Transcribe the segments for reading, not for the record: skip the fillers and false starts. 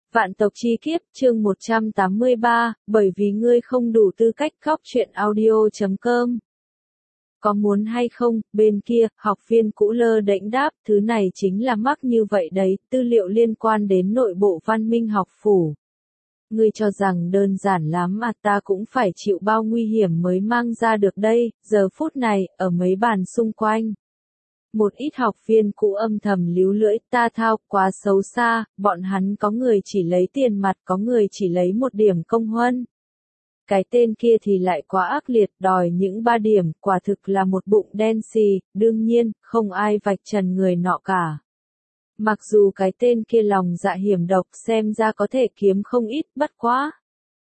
Vạn tộc chi kiếp, chương 183, bởi vì ngươi không đủ tư cách. Góc truyện audio.com. Có muốn hay không? Bên kia, học viên cũ lơ đễnh đáp, thứ này chính là mắc như vậy đấy, tư liệu liên quan đến nội bộ văn minh học phủ. Ngươi cho rằng đơn giản lắm mà, ta cũng phải chịu bao nguy hiểm mới mang ra được đây. Giờ phút này, ở mấy bàn xung quanh, một ít học viên cũ âm thầm líu lưỡi, ta thao, quá xấu xa, bọn hắn có người chỉ lấy tiền mặt, có người chỉ lấy 1 điểm công huân. Cái tên kia thì lại quá ác liệt, đòi những 3 điểm, quả thực là một bụng đen xì, đương nhiên, không ai vạch trần người nọ cả. Mặc dù cái tên kia lòng dạ hiểm độc, xem ra có thể kiếm không ít, bất quá.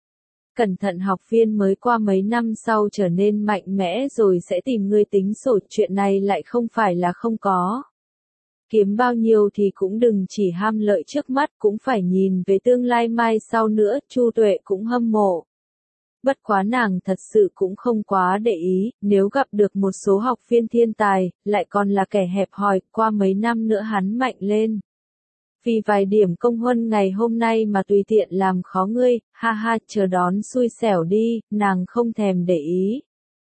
Cẩn thận, học viên mới qua mấy năm sau trở nên mạnh mẽ rồi sẽ tìm ngươi tính sổ, chuyện này lại không phải là không có. Kiếm bao nhiêu thì cũng đừng chỉ ham lợi trước mắt, cũng phải nhìn về tương lai mai sau nữa. Chu Tuệ cũng hâm mộ. Bất quá nàng thật sự cũng không quá để ý, nếu gặp được một số học viên thiên tài, lại còn là kẻ hẹp hòi, qua mấy năm nữa hắn mạnh lên. Vì vài điểm công huân ngày hôm nay mà tùy tiện làm khó ngươi, ha ha, chờ đón xui xẻo đi, nàng không thèm để ý.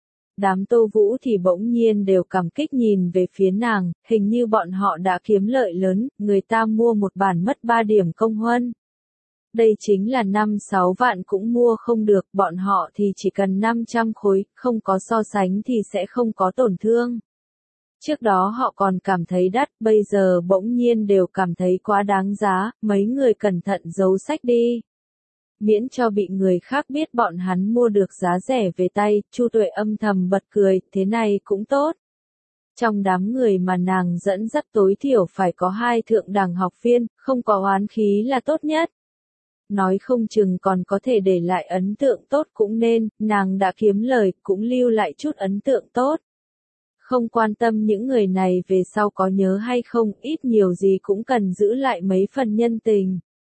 Đám Tô Vũ thì bỗng nhiên đều cảm kích nhìn về phía nàng, hình như bọn họ đã kiếm lợi lớn, người ta mua một bản mất 3 điểm công huân. Đây chính là 5-6 vạn cũng mua không được, bọn họ thì chỉ cần 500 khối, không có so sánh thì sẽ không có tổn thương. Trước đó họ còn cảm thấy đắt, bây giờ bỗng nhiên đều cảm thấy quá đáng giá, mấy người cẩn thận giấu sách đi. Miễn cho bị người khác biết bọn hắn mua được giá rẻ về tay. Chu Tuệ âm thầm bật cười, thế này cũng tốt. Trong đám người mà nàng dẫn dắt tối thiểu phải có 2 thượng đẳng học viên, không có oán khí là tốt nhất. Nói không chừng còn có thể để lại ấn tượng tốt cũng nên, nàng đã kiếm lời, cũng lưu lại chút ấn tượng tốt. Không quan tâm những người này về sau có nhớ hay không, ít nhiều gì cũng cần giữ lại mấy phần nhân tình.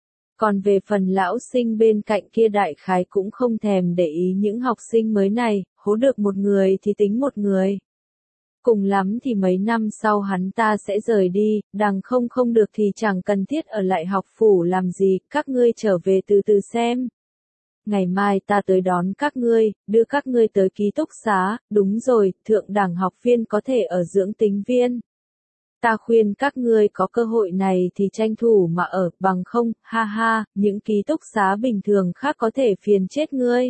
Còn về phần lão sinh bên cạnh kia đại khái cũng không thèm để ý những học sinh mới này, hố được một người thì tính một người. Cùng lắm thì mấy năm sau hắn ta sẽ rời đi, đằng không được thì chẳng cần thiết ở lại học phủ làm gì, các ngươi trở về từ từ xem. Ngày mai ta tới đón các ngươi, đưa các ngươi tới ký túc xá. Đúng rồi, thượng đẳng học viên có thể ở dưỡng tính viên. Ta khuyên các ngươi có cơ hội này thì tranh thủ mà ở, bằng không, ha ha, những ký túc xá bình thường khác có thể phiền chết ngươi.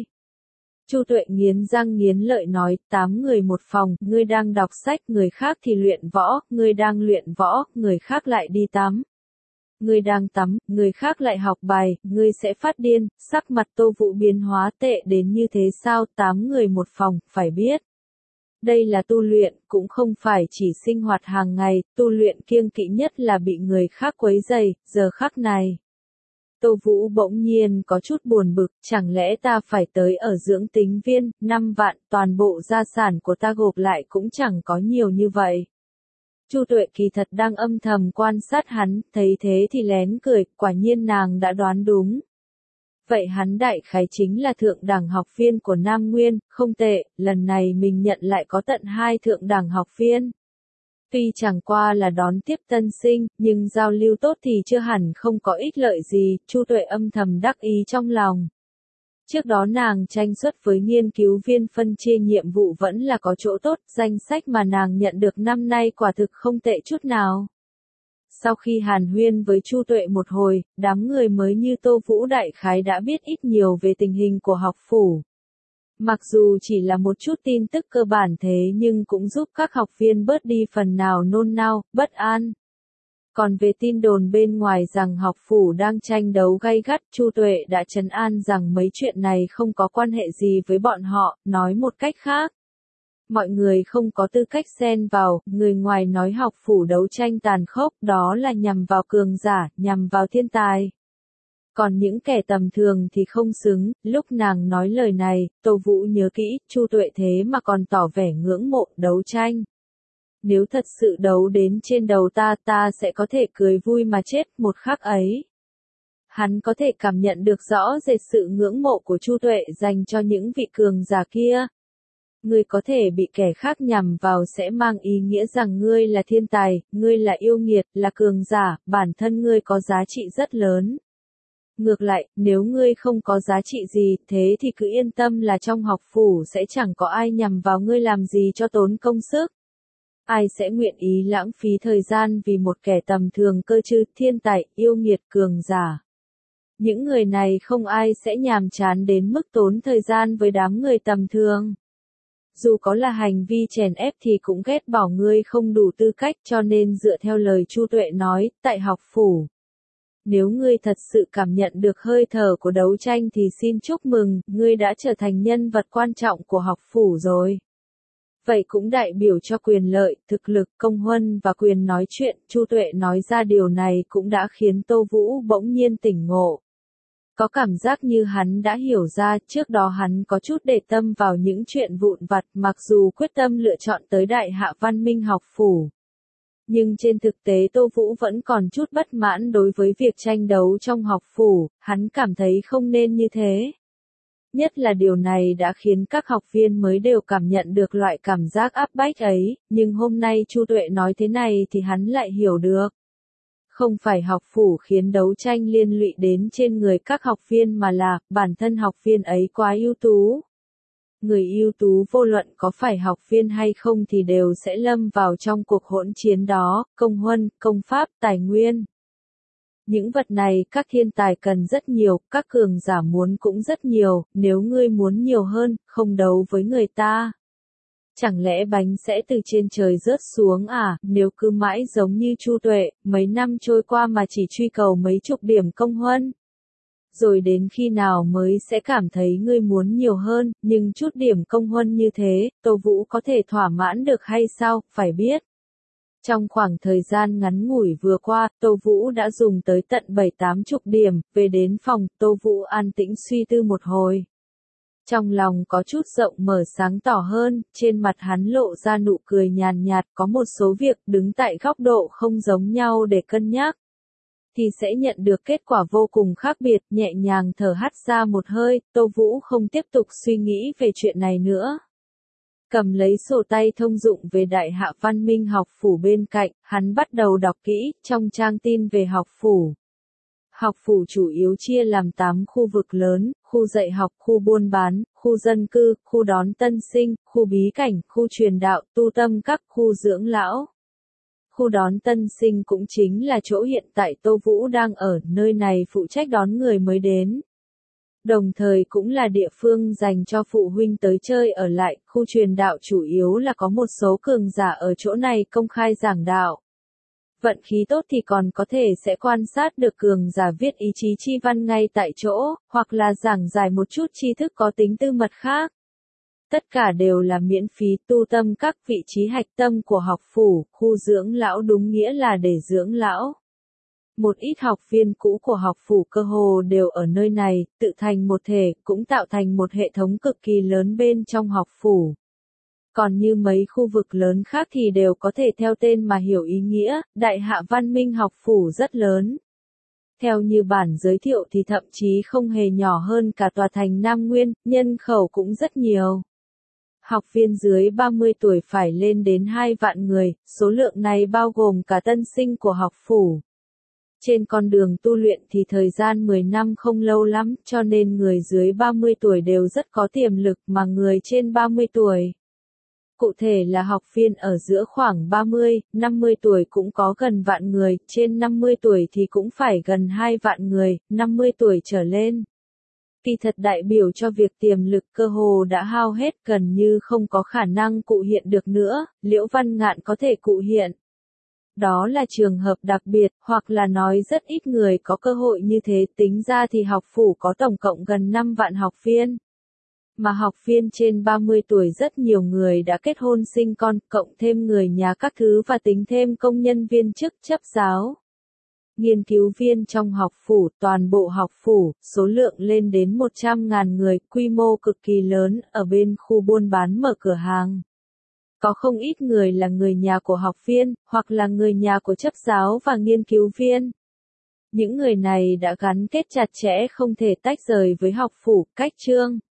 Chu Tuệ nghiến răng nghiến lợi nói, 8 người một phòng, ngươi đang đọc sách, người khác thì luyện võ, ngươi đang luyện võ, người khác lại đi tắm. Ngươi đang tắm, người khác lại học bài, ngươi sẽ phát điên. Sắc mặt Tô Vũ biến hóa tệ đến như thế sao? 8 người một phòng, phải biết. Đây là tu luyện, cũng không phải chỉ sinh hoạt hàng ngày, tu luyện kiêng kỵ nhất là bị người khác quấy rầy. Giờ khắc này, Tô Vũ bỗng nhiên có chút buồn bực, chẳng lẽ ta phải tới ở dưỡng tính viên, 5 vạn, toàn bộ gia sản của ta gộp lại cũng chẳng có nhiều như vậy. Chu Tuệ kỳ thật đang âm thầm quan sát hắn, thấy thế thì lén cười, quả nhiên nàng đã đoán đúng. Vậy hắn đại khái chính là thượng đẳng học viên của Nam Nguyên, không tệ, lần này mình nhận lại có tận 2 thượng đẳng học viên. Tuy chẳng qua là đón tiếp tân sinh, nhưng giao lưu tốt thì chưa hẳn không có ích lợi gì. Chu Tuệ âm thầm đắc ý trong lòng. Trước đó nàng tranh suất với nghiên cứu viên phân chia nhiệm vụ vẫn là có chỗ tốt, danh sách mà nàng nhận được năm nay quả thực không tệ chút nào. Sau khi hàn huyên với Chu Tuệ một hồi, đám người mới như Tô Vũ đại khái đã biết ít nhiều về tình hình của học phủ. Mặc dù chỉ là một chút tin tức cơ bản thế nhưng cũng giúp các học viên bớt đi phần nào nôn nao, bất an. Còn về tin đồn bên ngoài rằng học phủ đang tranh đấu gay gắt, Chu Tuệ đã trấn an rằng mấy chuyện này không có quan hệ gì với bọn họ, nói một cách khác. Mọi người không có tư cách xen vào, người ngoài nói học phủ đấu tranh tàn khốc, đó là nhằm vào cường giả, nhằm vào thiên tài. Còn những kẻ tầm thường thì không xứng. Lúc nàng nói lời này, Tô Vũ nhớ kỹ, Chu Tuệ thế mà còn tỏ vẻ ngưỡng mộ, đấu tranh. Nếu thật sự đấu đến trên đầu ta sẽ có thể cười vui mà chết một khắc ấy. Hắn có thể cảm nhận được rõ rệt sự ngưỡng mộ của Chu Tuệ dành cho những vị cường giả kia. Ngươi có thể bị kẻ khác nhằm vào sẽ mang ý nghĩa rằng ngươi là thiên tài, ngươi là yêu nghiệt, là cường giả, bản thân ngươi có giá trị rất lớn. Ngược lại, nếu ngươi không có giá trị gì, thế thì cứ yên tâm là trong học phủ sẽ chẳng có ai nhằm vào ngươi làm gì cho tốn công sức. Ai sẽ nguyện ý lãng phí thời gian vì một kẻ tầm thường cơ chứ, thiên tài, yêu nghiệt, cường giả. Những người này không ai sẽ nhàm chán đến mức tốn thời gian với đám người tầm thường. Dù có là hành vi chèn ép thì cũng ghét bỏ ngươi không đủ tư cách, cho nên dựa theo lời Chu Tuệ nói, tại học phủ. Nếu ngươi thật sự cảm nhận được hơi thở của đấu tranh thì xin chúc mừng, ngươi đã trở thành nhân vật quan trọng của học phủ rồi. Vậy cũng đại biểu cho quyền lợi, thực lực, công huân và quyền nói chuyện, Chu Tuệ nói ra điều này cũng đã khiến Tô Vũ bỗng nhiên tỉnh ngộ. Có cảm giác như hắn đã hiểu ra, trước đó hắn có chút để tâm vào những chuyện vụn vặt mặc dù quyết tâm lựa chọn tới Đại Hạ Văn Minh học phủ. Nhưng trên thực tế Tô Vũ vẫn còn chút bất mãn đối với việc tranh đấu trong học phủ, hắn cảm thấy không nên như thế. Nhất là điều này đã khiến các học viên mới đều cảm nhận được loại cảm giác áp bách ấy, nhưng hôm nay Chu Tuệ nói thế này thì hắn lại hiểu được. Không phải học phủ khiến đấu tranh liên lụy đến trên người các học viên mà là, bản thân học viên ấy quá ưu tú. Người ưu tú vô luận có phải học viên hay không thì đều sẽ lâm vào trong cuộc hỗn chiến đó, công huân, công pháp, tài nguyên. Những vật này các thiên tài cần rất nhiều, các cường giả muốn cũng rất nhiều, nếu ngươi muốn nhiều hơn, không đấu với người ta. Chẳng lẽ bánh sẽ từ trên trời rớt xuống à, nếu cứ mãi giống như Chu Tuệ, mấy năm trôi qua mà chỉ truy cầu mấy chục điểm công huân. Rồi đến khi nào mới sẽ cảm thấy ngươi muốn nhiều hơn, nhưng chút điểm công huân như thế, Tô Vũ có thể thỏa mãn được hay sao, phải biết. Trong khoảng thời gian ngắn ngủi vừa qua, Tô Vũ đã dùng tới tận 7-80 điểm, về đến phòng, Tô Vũ an tĩnh suy tư một hồi. Trong lòng có chút rộng mở sáng tỏ hơn, trên mặt hắn lộ ra nụ cười nhàn nhạt, có một số việc đứng tại góc độ không giống nhau để cân nhắc. Thì sẽ nhận được kết quả vô cùng khác biệt, nhẹ nhàng thở hắt ra một hơi, Tô Vũ không tiếp tục suy nghĩ về chuyện này nữa. Cầm lấy sổ tay thông dụng về Đại Hạ Văn Minh học phủ bên cạnh, hắn bắt đầu đọc kỹ, trong trang tin về học phủ. Học phủ chủ yếu chia làm 8 khu vực lớn, khu dạy học, khu buôn bán, khu dân cư, khu đón tân sinh, khu bí cảnh, khu truyền đạo, tu tâm các khu dưỡng lão. Khu đón tân sinh cũng chính là chỗ hiện tại Tô Vũ đang ở, nơi này phụ trách đón người mới đến. Đồng thời cũng là địa phương dành cho phụ huynh tới chơi ở lại, khu truyền đạo chủ yếu là có một số cường giả ở chỗ này công khai giảng đạo. Vận khí tốt thì còn có thể sẽ quan sát được cường giả viết ý chí chi văn ngay tại chỗ, hoặc là giảng giải một chút tri thức có tính tư mật khác. Tất cả đều là miễn phí, tu tâm các vị trí hạch tâm của học phủ, khu dưỡng lão đúng nghĩa là để dưỡng lão. Một ít học viên cũ của học phủ cơ hồ đều ở nơi này, tự thành một thể, cũng tạo thành một hệ thống cực kỳ lớn bên trong học phủ. Còn như mấy khu vực lớn khác thì đều có thể theo tên mà hiểu ý nghĩa, Đại Hạ Văn Minh học phủ rất lớn. Theo như bản giới thiệu thì thậm chí không hề nhỏ hơn cả tòa thành Nam Nguyên, nhân khẩu cũng rất nhiều. Học viên dưới 30 tuổi phải lên đến 2 vạn người, số lượng này bao gồm cả tân sinh của học phủ. Trên con đường tu luyện thì thời gian 10 năm không lâu lắm, cho nên người dưới 30 tuổi đều rất có tiềm lực mà người trên 30 tuổi. Cụ thể là học viên ở giữa khoảng 30, 50 tuổi cũng có gần vạn người, trên 50 tuổi thì cũng phải gần 2 vạn người, 50 tuổi trở lên. Kỳ thật đại biểu cho việc tiềm lực cơ hồ đã hao hết, gần như không có khả năng cụ hiện được nữa, Liễu Văn Ngạn có thể cụ hiện. Đó là trường hợp đặc biệt, hoặc là nói rất ít người có cơ hội như thế, tính ra thì học phủ có tổng cộng gần 5 vạn học viên. Mà học viên trên 30 tuổi rất nhiều người đã kết hôn sinh con, cộng thêm người nhà các thứ và tính thêm công nhân viên chức chấp giáo. Nghiên cứu viên trong học phủ, toàn bộ học phủ, số lượng lên đến 100.000 người, quy mô cực kỳ lớn, ở bên khu buôn bán mở cửa hàng. Có không ít người là người nhà của học viên, hoặc là người nhà của chấp giáo và nghiên cứu viên. Những người này đã gắn kết chặt chẽ không thể tách rời với học phủ, cách chương.